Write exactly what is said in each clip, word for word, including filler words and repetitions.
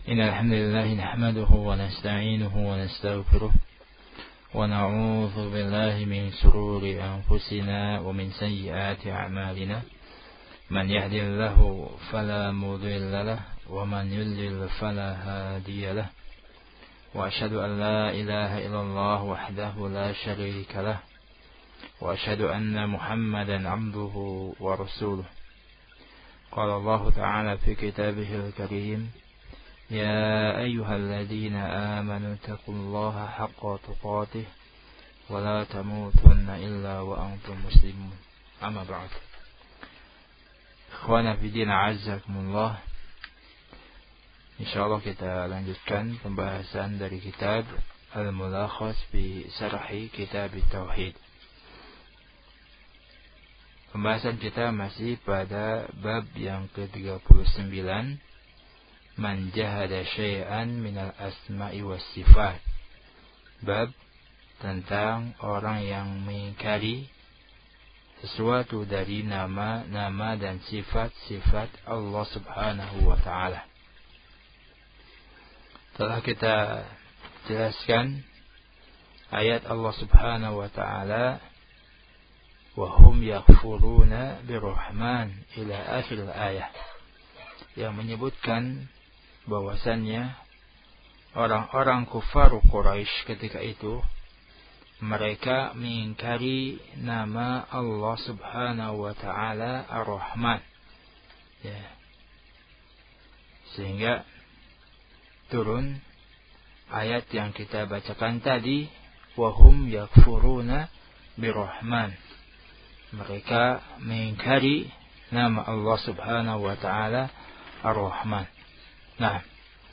إن الحمد لله نحمده ونستعينه ونستغفره ونعوذ بالله من شرور أنفسنا ومن سيئات أعمالنا من يهد الله فلا مضل له ومن يضلل فلا هادي له وأشهد أن لا إله إلا الله وحده لا شريك له وأشهد أن محمدا عبده ورسوله. قال الله تعالى في كتابه الكريم: يا أيها الذين آمنوا اتقوا الله حق تقاته ولا تموتن إلا وأنتم مسلمون. أما بعد. Ikhwana fillah azzakumullah. Insyaallah kita lanjutkan pembahasan dari kitab Al-Mulakhas fi Syarhi Kitab Tauhid. Pembahasan kita masih pada bab yang ke tiga puluh sembilan, Man jahada syai'an minal asma'i was sifat. Bab tentang orang yang mengingkari sesuatu dari nama-nama dan sifat-sifat Allah Subhanahu wa ta'ala. Telah kita jelaskan ayat Allah Subhanahu wa ta'ala, وَهُمْ يَغْفُرُونَ بِرَحْمَنِ ila akhir ayat, yang menyebutkan bahwasannya orang-orang kufar Quraisy ketika itu mereka mengingkari nama Allah Subhanahu wa ta'ala Ar-Rahman, ya. Sehingga turun ayat yang kita bacakan tadi, wahum yakfuruna birrahman, mereka mengingkari nama Allah Subhanahu wa ta'ala Ar-Rahman. Nah,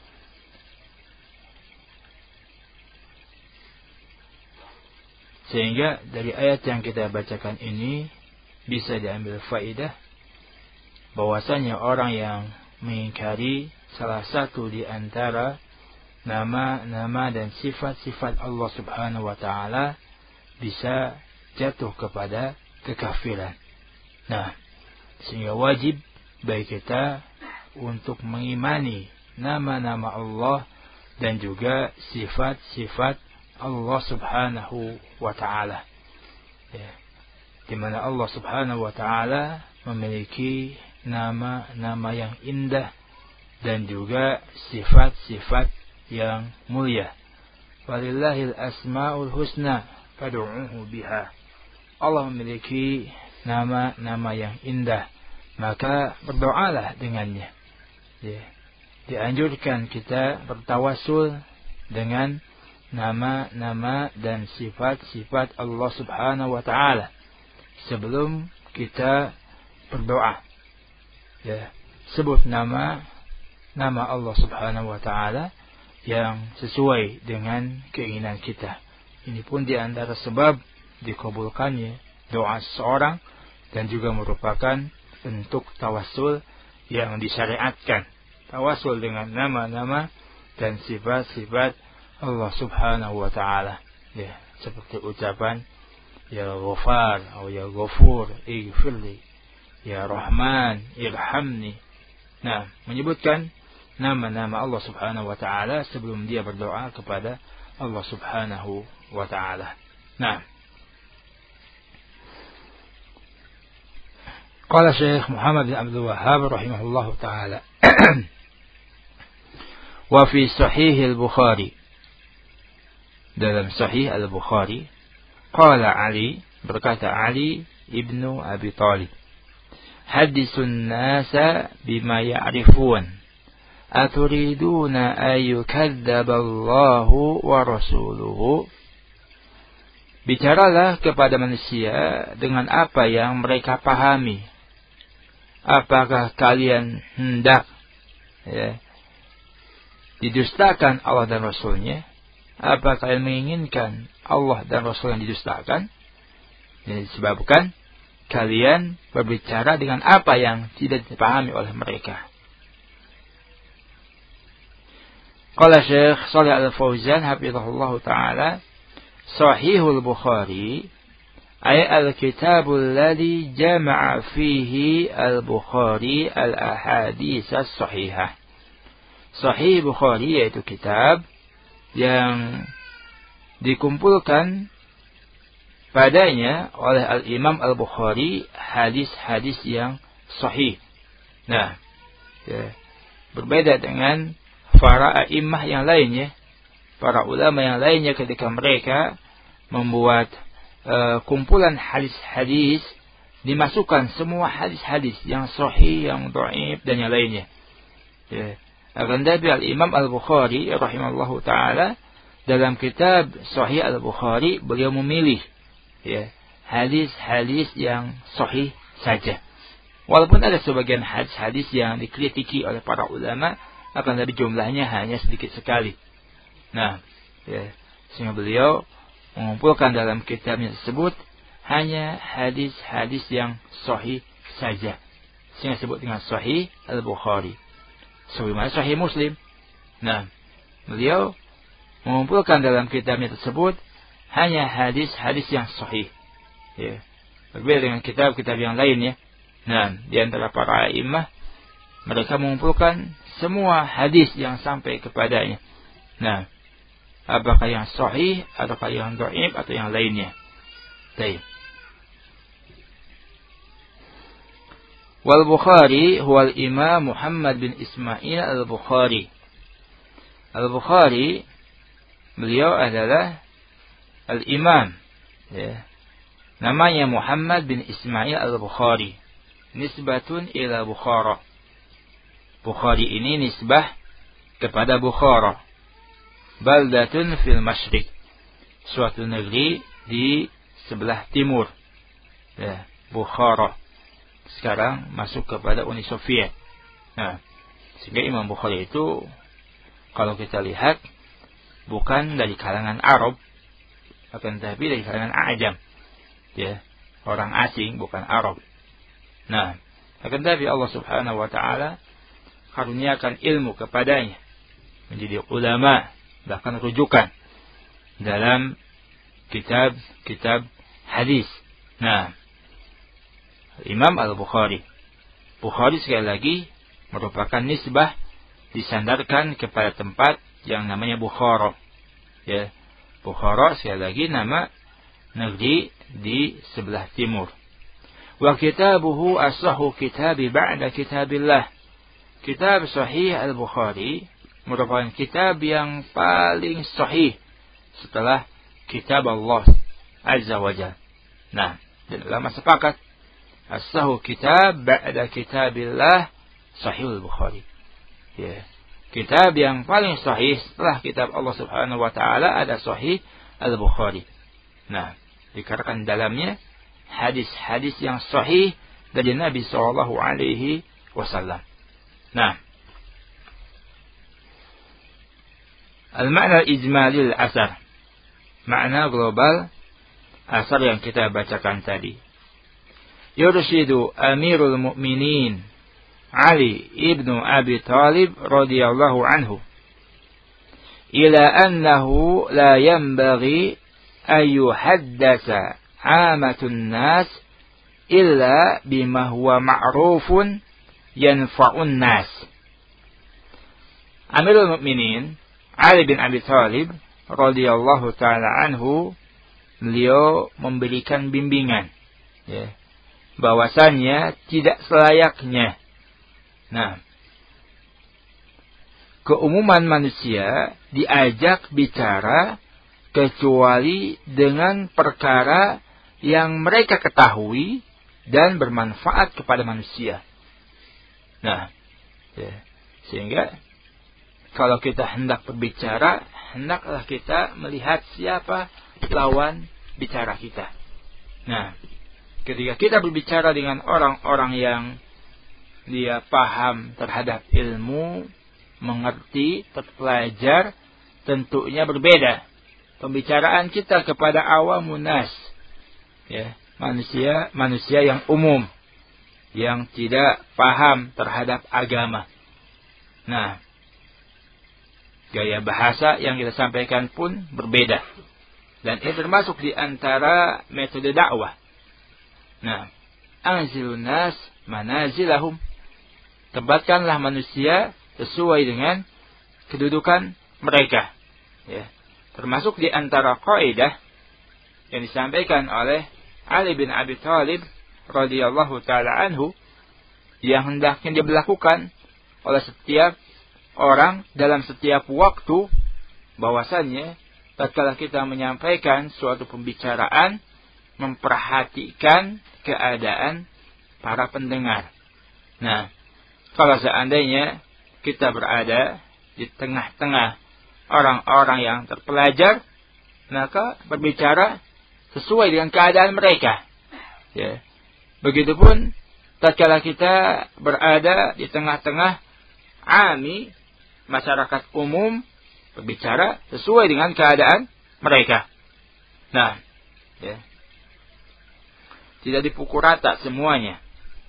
sehingga dari ayat yang kita bacakan ini bisa diambil faidah bahwasanya orang yang mengingkari salah satu di antara nama-nama dan sifat-sifat Allah Subhanahu wa ta'ala bisa jatuh kepada kekafiran. Nah, sehingga wajib bagi kita untuk mengimani nama-nama Allah dan juga sifat-sifat Allah Subhanahu wa ta'ala, ya, di mana Allah Subhanahu wa ta'ala memiliki nama-nama yang indah dan juga sifat-sifat yang mulia. Walillahil asmaul husna fad'uuhu biha. Allah memiliki nama-nama yang indah, maka berdoalah dengannya. Ya. Dianjurkan kita bertawasul dengan nama-nama dan sifat-sifat Allah Subhanahu wa ta'ala sebelum kita berdoa. Ya. Sebut nama nama Allah Subhanahu wa ta'ala yang sesuai dengan keinginan kita. Ini pun di antara sebab dikabulkannya doa seseorang dan juga merupakan bentuk tawassul yang disyariatkan. Tawassul dengan nama-nama dan sifat-sifat Allah Subhanahu wa ta'ala, ya, seperti ucapan ya Ghafar atau ya Ghafur ighfirli, ya Rahman irhamni. Nah, menyebutkan nama-nama Allah Subhanahu wa ta'ala sebelum dia berdoa kepada Allah Subhanahu wa ta'ala. Nah, qala Syekh Muhammad bin Abdul Wahhab rahimahullahu ta'ala wa fi sahih al-Bukhari, dalam sahih al-Bukhari, qala Ali, berkata Ali ibnu Abi Talib, hadisun nasa bima ya'rifun aturiduna ayyukadzaballahu wa rasuluhu. Bicaralah kepada manusia dengan apa yang mereka pahami. Apakah kalian hendak, ya, didustakan Allah dan Rasulnya? Apakah kalian menginginkan Allah dan Rasul yang didustakan? Ini disebabkan kalian berbicara dengan apa yang tidak dipahami oleh mereka. Qala Syekh Shalih Al-Fauzan hafizahullah ta'ala, Sahihul Bukhari ay al-kitabul ladzi jama'a fihi al-Bukhari al-ahadits as-sahihah. Sahih Bukhari yaitu kitab yang dikumpulkan padanya oleh Al-Imam Al-Bukhari hadis-hadis yang sahih. Nah, ya, berbeda dengan para a'immah yang lainnya, para ulama yang lainnya ketika mereka membuat uh, kumpulan hadis-hadis, dimasukkan semua hadis-hadis yang sahih, yang dhaif dan yang lainnya. Ya. Akan tetapi Al-Imam Al-Bukhari rahimahullahu taala dalam kitab Sahih Al-Bukhari beliau memilih ya, hadis-hadis yang sahih saja. Walaupun ada sebagian hadis-hadis yang dikritiki oleh para ulama, akan tetapi jumlahnya hanya sedikit sekali. Nah, ya, sehingga beliau mengumpulkan dalam kitabnya tersebut hanya hadis-hadis yang sahih saja. Sehingga disebut dengan Sahih Al-Bukhari. Sebagaimana Sahih Muslim. Nah, beliau mengumpulkan dalam kitabnya tersebut hanya hadis-hadis yang sahih. Ya. Berbeda dengan kitab-kitab yang lainnya. Nah, di antara para a'immah, mereka mengumpulkan semua hadis yang sampai kepadanya. Nah, apakah yang sahih, ataukah yang dhaif, atau yang lainnya. Baik. Wal Bukhari huwa al-Imam Muhammad bin Ismail Al-Bukhari. Al-Bukhari, beliau adalah Al-Imam. Ya. Namanya Muhammad bin Ismail Al-Bukhari. Nisbatun ila Bukhara. Bukhari ini nisbah kepada Bukhara. Baldatun fil masyriq. Suatu negeri di sebelah timur. Ya, Bukhara. Sekarang masuk kepada Uni Soviet. Nah, sehingga Imam Bukhari itu kalau kita lihat bukan dari kalangan Arab, akan tetapi dari kalangan Ajam. Ya, orang asing, bukan Arab. Nah, akan tetapi Allah Subhanahu wa taala karuniakan ilmu kepadanya, menjadi ulama, bahkan rujukan dalam kitab-kitab hadis. Nah, Imam Al-Bukhari. Bukhari sekali lagi merupakan nisbah, disandarkan kepada tempat yang namanya Bukhara. Ya, Bukhara sekali lagi nama negeri di sebelah timur. Wa kitabuhu asahhu kitabi ba'da kitabillah. Kitab Sahih Al-Bukhari merupakan kitab yang paling sahih setelah kitab Allah Azza wa Jalla. Nah, dan ulama sepakat as-sahhu kitab ba'da kitabillah Sahih Al-Bukhari. Ya. Kitab yang paling sahih setelah kitab Allah Subhanahu wa taala ada Sahih Al-Bukhari. Nah, dikarenakan dalamnya hadis-hadis yang sahih dari Nabi sallallahu alaihi wasallam. Nah, al-ma'na al-ijmali al-asar. Makna global asar yang kita bacakan tadi. Yurshidu Amirul Mukminin Ali ibnu Abi Talib radhiyallahu anhu ila annahu la yanbaghi an yuhaddasa 'amatun nas illa bima huwa ma'rufun yanfa'un nas. Amirul Mukminin Ali bin Abi Talib radhiyallahu taala anhu, beliau memberikan bimbingan, ya, bahwasannya tidak selayaknya, nah, keumuman manusia diajak bicara kecuali dengan perkara yang mereka ketahui dan bermanfaat kepada manusia. Nah, ya, sehingga kalau kita hendak berbicara, hendaklah kita melihat siapa lawan bicara kita. Nah, ketika kita berbicara dengan orang-orang yang dia paham terhadap ilmu, mengerti, terpelajar, tentunya berbeda pembicaraan kita kepada awamun nas, ya, manusia manusia yang umum, yang tidak paham terhadap agama. Nah, gaya bahasa yang kita sampaikan pun berbeda, dan ini termasuk di antara metode dakwah. Nah, anzilun nas manazilahum, tempatkanlah manusia sesuai dengan kedudukan mereka. Ya. Termasuk di antara kaidah yang disampaikan oleh Ali bin Abi Thalib radhiyallahu taala anhu yang hendaknya diberlakukan oleh setiap orang dalam setiap waktu, bahwasannya tatkala kita menyampaikan suatu pembicaraan, memperhatikan keadaan para pendengar. Nah, kalau seandainya kita berada di tengah-tengah orang-orang yang terpelajar, maka berbicara sesuai dengan keadaan mereka. Ya. Begitupun tatkala kita berada di tengah-tengah ami, masyarakat umum, berbicara sesuai dengan keadaan mereka. Nah, ya. Tidak dipukul rata semuanya.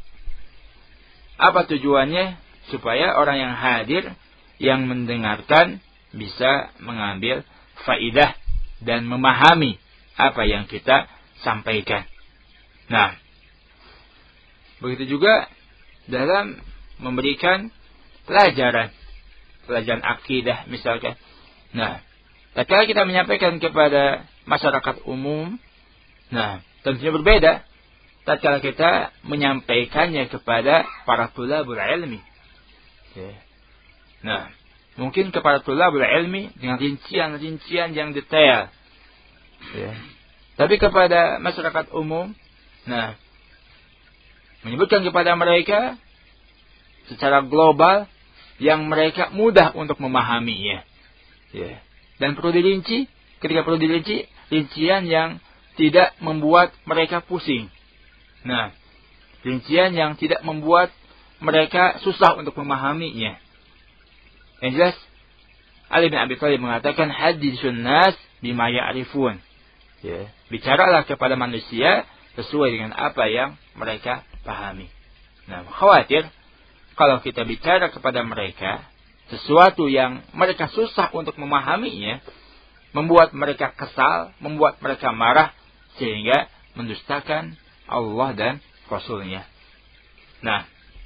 Apa tujuannya? Supaya orang yang hadir, yang mendengarkan, bisa mengambil faidah dan memahami apa yang kita sampaikan. Nah, begitu juga dalam memberikan pelajaran, pelajaran akidah misalkan. Nah, tatkala kita menyampaikan kepada masyarakat umum, nah, tentunya berbeda tatkala kita menyampaikannya kepada para tulabul ilmi. Ya. Nah, mungkin kepada tulabul ilmi dengan rincian-rincian yang detail. Ya. Tapi kepada masyarakat umum, nah, menyebutkan kepada mereka secara global yang mereka mudah untuk memahaminya. Ya. Dan perlu dirinci, ketika perlu dirinci, rincian yang tidak membuat mereka pusing. Nah, rincian yang tidak membuat mereka susah untuk memahaminya. Yang jelas, Ali bin Abi Thalib mengatakan, haditsun nas bima ya'rifun. Ya, bicaralah kepada manusia sesuai dengan apa yang mereka pahami. Nah, khawatir kalau kita bicara kepada mereka sesuatu yang mereka susah untuk memahaminya, membuat mereka kesal, membuat mereka marah, sehingga mendustakan Allah dan Rasulnya. Nah,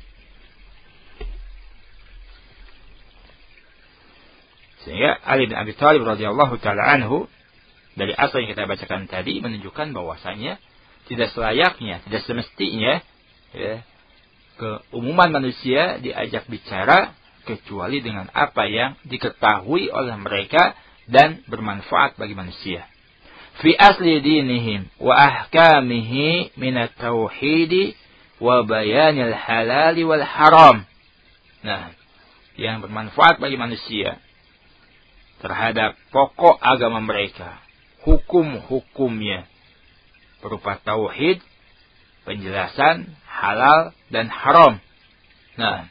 sehingga Ali bin Abi Thalib radhiyallahu taala anhu dari asal yang kita bacakan tadi menunjukkan bahwasanya tidak selayaknya, tidak semestinya ya, keumuman manusia diajak bicara kecuali dengan apa yang diketahui oleh mereka dan bermanfaat bagi manusia. Fi asli dinihim wa ahkamihi minat tauhidi wa bayanil halali wal haram. Nah, yang bermanfaat bagi manusia terhadap pokok agama mereka, hukum-hukumnya berupa tauhid, penjelasan halal dan haram. Nah,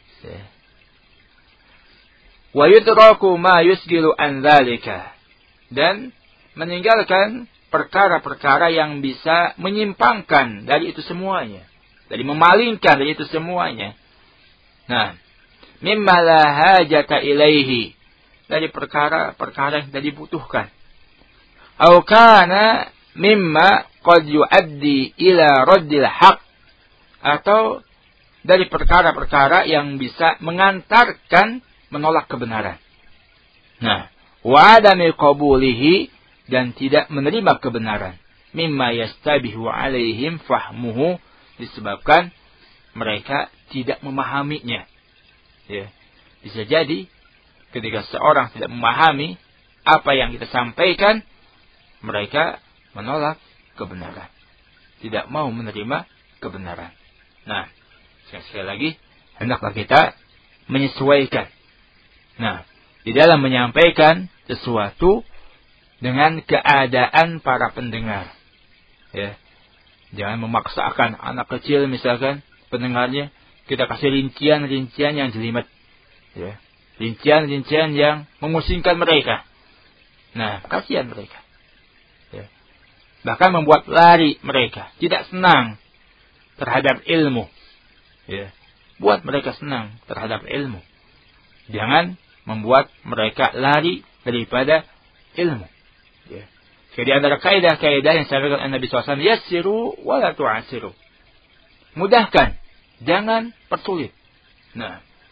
wa yudraku ma yusgilu an dzalika, dan meninggalkan perkara-perkara yang bisa menyimpangkan dari itu semuanya, dari memalingkan dari itu semuanya. Nah, mimma la hajata ilaihi, dari perkara-perkara yang tidak dibutuhkan. Au kana mimma qad yuaddi ila raddil haq, atau dari perkara-perkara yang bisa mengantarkan menolak kebenaran. Nah, wa adami qabulihi, dan tidak menerima kebenaran. Mimma yastabihu alaihim fahmuhu, disebabkan mereka tidak memahaminya. Ya. Bisa jadi ketika seorang tidak memahami apa yang kita sampaikan, mereka menolak kebenaran, tidak mau menerima kebenaran. Nah, sekali lagi, hendaklah kita menyesuaikan. Nah, di dalam menyampaikan sesuatu dengan keadaan para pendengar. Ya. Jangan memaksakan anak kecil misalkan pendengarnya, kita kasih rincian-rincian yang jelimet. Ya. Rincian-rincian yang memusingkan mereka. Nah, kasihan mereka. Ya. Bahkan membuat lari mereka, tidak senang terhadap ilmu. Ya. Buat mereka senang terhadap ilmu. Jangan membuat mereka lari daripada ilmu. Ya. Jadi antara kaidah-kaidah yang disampaikan oleh Nabi shallallahu alaihi wasallam, yassiru wa la tu'assiru. Mudahkan, jangan persulit. Nah,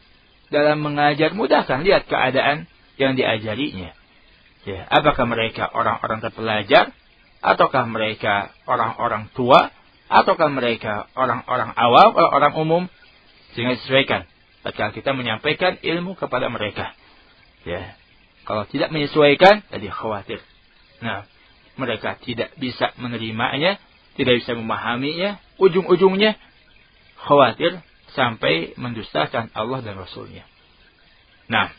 dalam mengajar, mudahkan, lihat keadaan yang diajarinya. Ya, apakah mereka orang-orang terpelajar, ataukah mereka orang-orang tua, ataukah mereka orang-orang awam, orang umum, sehingga disesuaikan tatkala kita menyampaikan ilmu kepada mereka. Ya, kalau tidak menyesuaikan, jadi khawatir. Nah, mereka tidak bisa menerimanya, tidak bisa memahaminya, ujung-ujungnya khawatir sampai mendustakan Allah dan Rasulnya. Nah,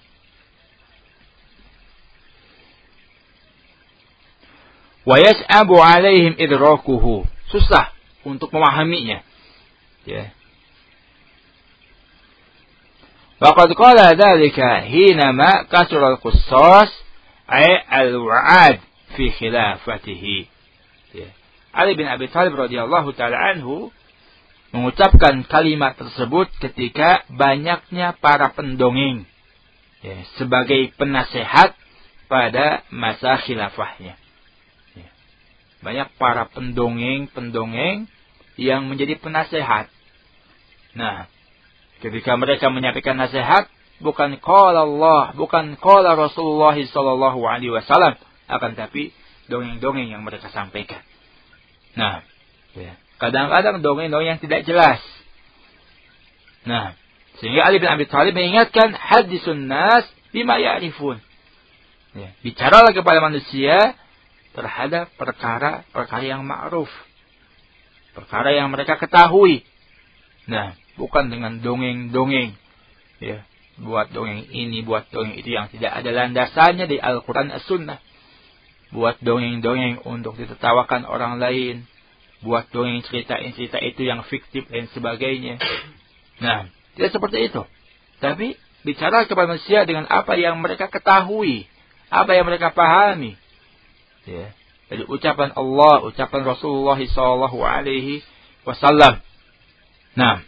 wa yas'abu 'alaihim idrakuhu, susah untuk memahaminya. Ya. Wa qad qala dzalika hinama kasra al-qussas ay al-wa'ad fi khilafatihi. Ya. Ali bin Abi Thalib radhiyallahu taala anhu mengucapkan kalimat tersebut ketika banyaknya para pendongeng, ya, sebagai penasehat pada masa khilafahnya. Ya. Banyak para pendongeng-pendongeng yang menjadi penasehat. Nah, ketika mereka menyampaikan nasihat, bukan qala Allah, bukan qala Rasulullah sallallahu alaihi wasallam, akan tapi dongeng-dongeng yang mereka sampaikan. Nah, ya. Kadang-kadang dongeng-dongeng yang tidak jelas. Nah, sehingga Ali bin Abi Thalib mengingatkan hadisun nas bima ya'rifun. Ya, bicaralah kepada manusia terhadap perkara-perkara yang ma'ruf. Perkara yang mereka ketahui. Nah, bukan dengan dongeng-dongeng. Ya, buat dongeng ini, buat dongeng itu yang tidak ada landasannya di Al-Quran As-Sunnah. Buat dongeng-dongeng untuk ditertawakan orang lain. Buat dongeng cerita-cerita itu yang fiktif dan sebagainya. Nah, tidak seperti itu. Tapi bicara kepada manusia dengan apa yang mereka ketahui, apa yang mereka pahami. Ya. Jadi ucapan Allah, ucapan Rasulullah sallallahu alaihi wasallam. Nah,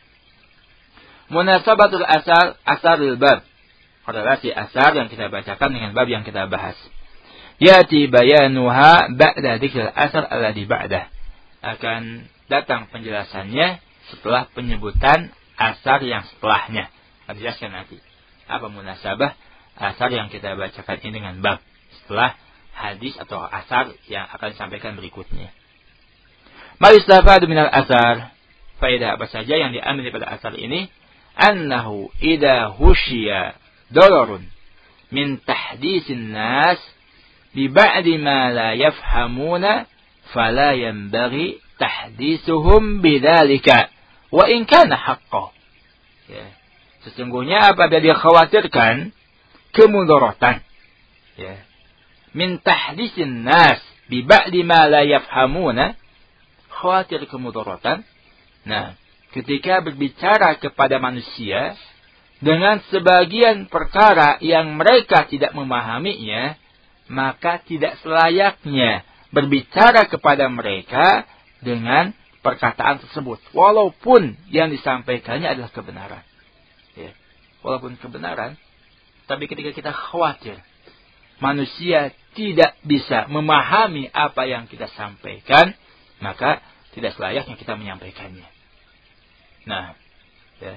munasabatul asar, asarul bab. Korelasi asar yang kita bacakan dengan bab yang kita bahas. Yati bayanuha ba'da dzikril asar alladhi ba'dah. Akan datang penjelasannya setelah penyebutan asar yang setelahnya. Akan dijelaskan nanti. Apa munasabah asar yang kita bacakan ini dengan bab setelah hadis atau asar yang akan disampaikan berikutnya. Ma'istafadu minal asar. Faedah apa saja yang diambil daripada asar ini? Annahu idha hushiya dolarun min tahdisin nas bi ba'di ma la yafhamuna fala yanbaghi tahditsuhum bidzalika wa in kana haqqan. Ya. Sesungguhnya apabila dia khawatirkan kemudaratan, ya, min tahdisin nas bi ba'di ma la yafhamuna, khawatir kemudaratan. Nah, ketika berbicara kepada manusia dengan sebagian perkara yang mereka tidak memahaminya, maka tidak selayaknya berbicara kepada mereka dengan perkataan tersebut. Walaupun yang disampaikannya adalah kebenaran. Ya. Walaupun kebenaran, tapi ketika kita khawatir manusia tidak bisa memahami apa yang kita sampaikan, maka tidak selayaknya kita menyampaikannya. Nah, ya.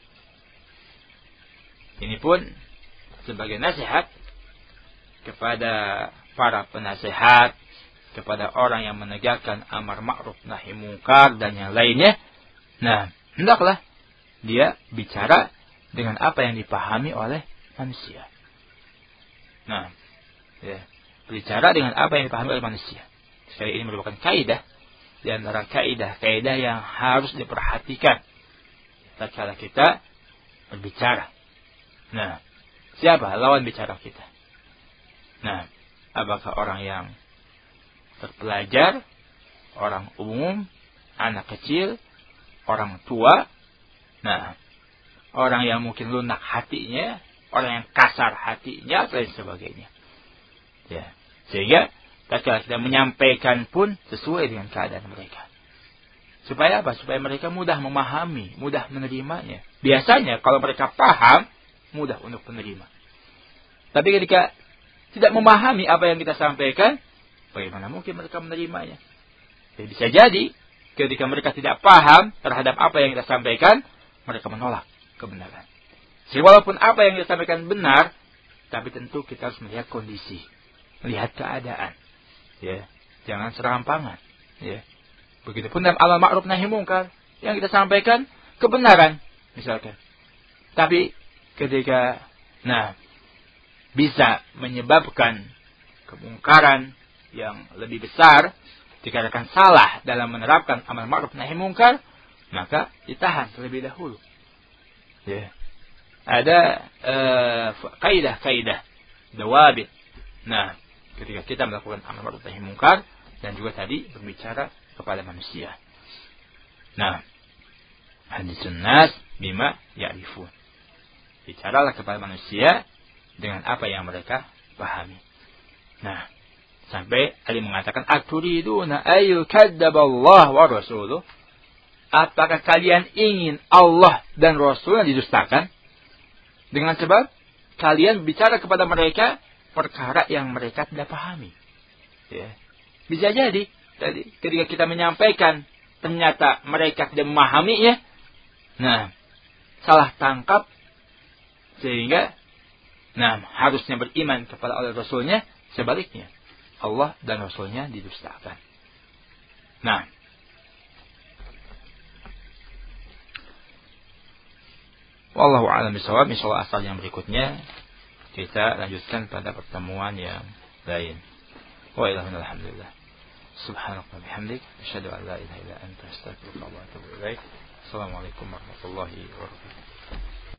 Ini pun sebagai nasihat kepada para penasehat, kepada orang yang menegakkan amar ma'ruf nahi mungkar dan yang lainnya. Nah, hendaklah dia bicara dengan apa yang dipahami oleh manusia. Nah, ya, bicara dengan apa yang dipahami oleh manusia. Sekali ini merupakan kaidah di antara kaidah-kaidah yang harus diperhatikan tatkala kita berbicara. Nah, siapa lawan bicara kita? Nah, apakah orang yang terpelajar, orang umum, anak kecil, orang tua, nah, orang yang mungkin lunak hatinya, orang yang kasar hatinya, dan sebagainya. Ya, sehingga tatkala kita menyampaikan pun sesuai dengan keadaan mereka. Supaya apa? Supaya mereka mudah memahami, mudah menerimanya. Biasanya kalau mereka paham, mudah untuk menerima. Tapi ketika tidak memahami apa yang kita sampaikan, bagaimana mungkin mereka menerimanya? Jadi bisa jadi ketika mereka tidak paham terhadap apa yang kita sampaikan, mereka menolak kebenaran. Jadi walaupun apa yang disampaikan benar, tapi tentu kita harus melihat kondisi, melihat keadaan. Ya, jangan serampangan. Ya. Begitupun dalam amar ma'ruf nahi mungkar, yang kita sampaikan kebenaran misalkan. Tapi ketika nah bisa menyebabkan kemungkaran yang lebih besar, dikatakan salah dalam menerapkan amar ma'ruf nahi mungkar, maka ditahan terlebih dahulu. Ya. Ada uh, kaidah-kaidah, dawabit. Nah, ketika kita melakukan amar ma'ruf nahi mungkar dan juga tadi berbicara kepada manusia. Nah, hadisun nas bima ya'rifun. Bicaralah kepada manusia dengan apa yang mereka pahami. Nah, sampai Ali mengatakan, "Aturiduna ayyukadzaballah wa rasuluh?" Apakah kalian ingin Allah dan Rasulnya didustakan? Dengan sebab kalian bicara kepada mereka perkara yang mereka tidak pahami. Ya. Bisa jadi tadi ketika kita menyampaikan ternyata mereka tidak memahaminya. Nah, salah tangkap sehingga nah harusnya beriman kepada Allah dan Rasulnya, sebaliknya Allah dan Rasulnya didustakan. Nah, wallahu a'lam bishawab. Insyaallah asal yang berikutnya kita lanjutkan pada pertemuan yang lain. Wa ilahil alhamdulillah. Subhanallah bihamdik asyhadu an la ilaha illa anta astaghfiruka wa atubu ilaik. Assalamualaikum warahmatullahi wabarakatuh.